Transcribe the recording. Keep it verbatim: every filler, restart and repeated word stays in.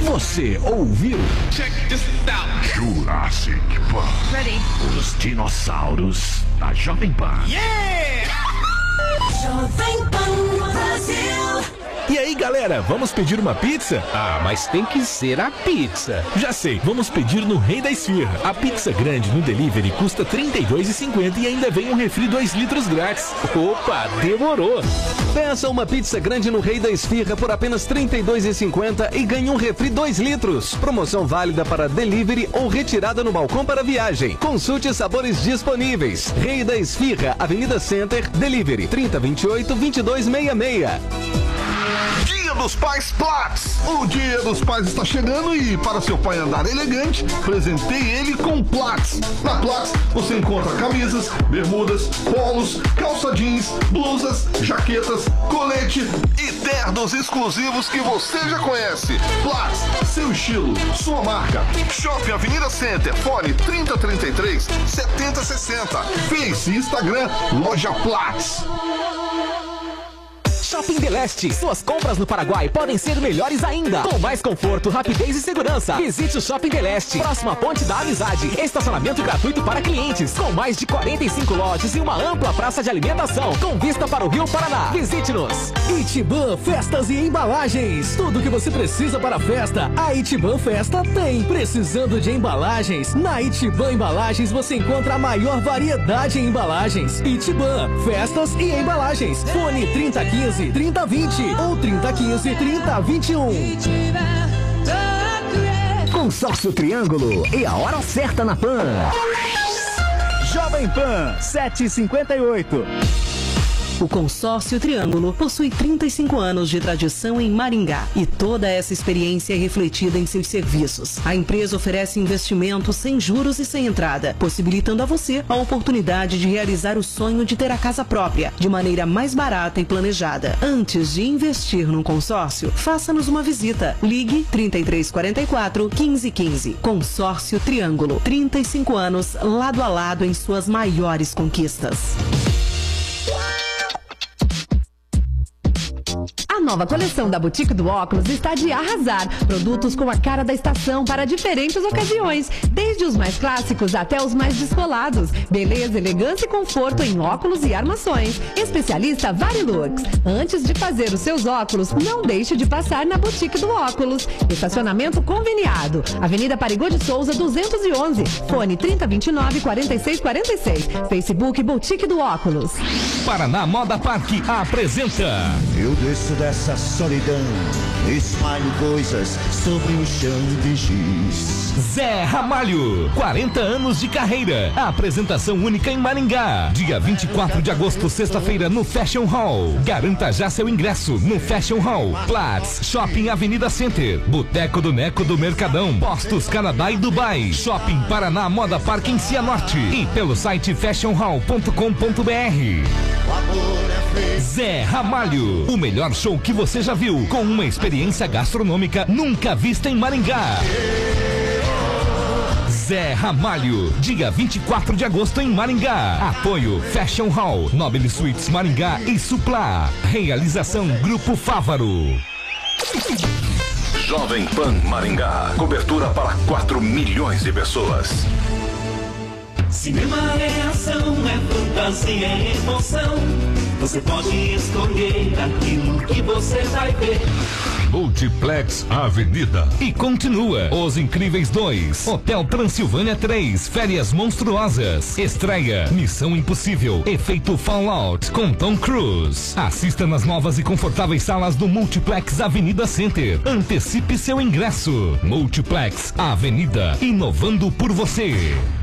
Você ouviu? Check this out. Jurassic Park. Ready. Os dinossauros da Jovem Pan. Yeah! Jovem Pan Brasil. E aí, galera, vamos pedir uma pizza? Ah, mas tem que ser a pizza. Já sei, vamos pedir no Rei da Esfirra. A pizza grande no delivery custa trinta e dois reais e cinquenta centavos e ainda vem um refri dois litros grátis. Opa, demorou. Peça uma pizza grande no Rei da Esfirra por apenas trinta e dois reais e cinquenta centavos e ganhe um refri dois litros. Promoção válida para delivery ou retirada no balcão para viagem. Consulte sabores disponíveis. Rei da Esfirra, Avenida Center, Delivery trinta, vinte e oito, vinte e dois sessenta e seis. Dia dos Pais Platts. O Dia dos Pais está chegando e, para seu pai andar elegante, presentei ele com Platts. Na Platts você encontra camisas, bermudas, polos, calça jeans, blusas, jaquetas, colete e ternos exclusivos que você já conhece. Platts, seu estilo, sua marca. Shopping Avenida Center, fone trinta, trinta e três, setenta, sessenta. Face e Instagram, Loja Platts. Shopping Del Este. Suas compras no Paraguai podem ser melhores ainda. Com mais conforto, rapidez e segurança. Visite o Shopping Del Este, próximo à Ponte da Amizade. Estacionamento gratuito para clientes. Com mais de quarenta e cinco lojas e uma ampla praça de alimentação. Com vista para o Rio Paraná. Visite-nos. Itibã Festas e Embalagens. Tudo que você precisa para a festa, a Itibã Festa tem. Precisando de embalagens? Na Itibã Embalagens você encontra a maior variedade em embalagens. Itibã Festas e Embalagens. Fone trinta quinze, trinta vinte ou trinta quinze, trinta vinte e um. Consórcio Triângulo e a hora certa na Pan. Jovem Pan sete e cinquenta e oito. O Consórcio Triângulo possui trinta e cinco anos de tradição em Maringá e toda essa experiência é refletida em seus serviços. A empresa oferece investimentos sem juros e sem entrada, possibilitando a você a oportunidade de realizar o sonho de ter a casa própria, de maneira mais barata e planejada. Antes de investir num consórcio, faça-nos uma visita. Ligue trinta e três, quarenta e quatro, quinze, quinze. Consórcio Triângulo, trinta e cinco anos, lado a lado em suas maiores conquistas. A nova coleção da Boutique do Óculos está de arrasar. Produtos com a cara da estação para diferentes ocasiões, desde os mais clássicos até os mais descolados. Beleza, elegância e conforto em óculos e armações. Especialista Varilux. Antes de fazer os seus óculos, não deixe de passar na Boutique do Óculos. Estacionamento conveniado. Avenida Parigô de Souza, duzentos e onze. Fone trinta, vinte e nove, quarenta e seis, quarenta e seis. Facebook Boutique do Óculos. Paraná Moda Parque apresenta. Eu desço dessa solidão, espalho coisas sobre o chão de giz. Zé Ramalho, quarenta anos de carreira. A apresentação única em Maringá. Dia vinte e quatro de agosto, sexta-feira, no Fashion Hall. Garanta já seu ingresso no Fashion Hall. Platts, Shopping Avenida Center. Boteco do Neco do Mercadão. Postos Canadá e Dubai. Shopping Paraná Moda Parque em Cianorte. E pelo site fashion hall ponto com ponto br. Zé Ramalho, o melhor show que você já viu, com uma experiência gastronômica nunca vista em Maringá. Zé Ramalho, dia vinte e quatro de agosto em Maringá. Apoio Fashion Hall, Nobile Suites Maringá e Suplá. Realização Grupo Fávaro. Jovem Pan Maringá, cobertura para quatro milhões de pessoas. Cinema é ação, é fantasia, é emoção. Você pode escolher aquilo que você vai ver. Multiplex Avenida. E continua Os Incríveis dois, Hotel Transilvânia três, Férias Monstruosas. Estreia Missão Impossível, Efeito Fallout com Tom Cruise. Assista nas novas e confortáveis salas do Multiplex Avenida Center. Antecipe seu ingresso. Multiplex Avenida, inovando por você.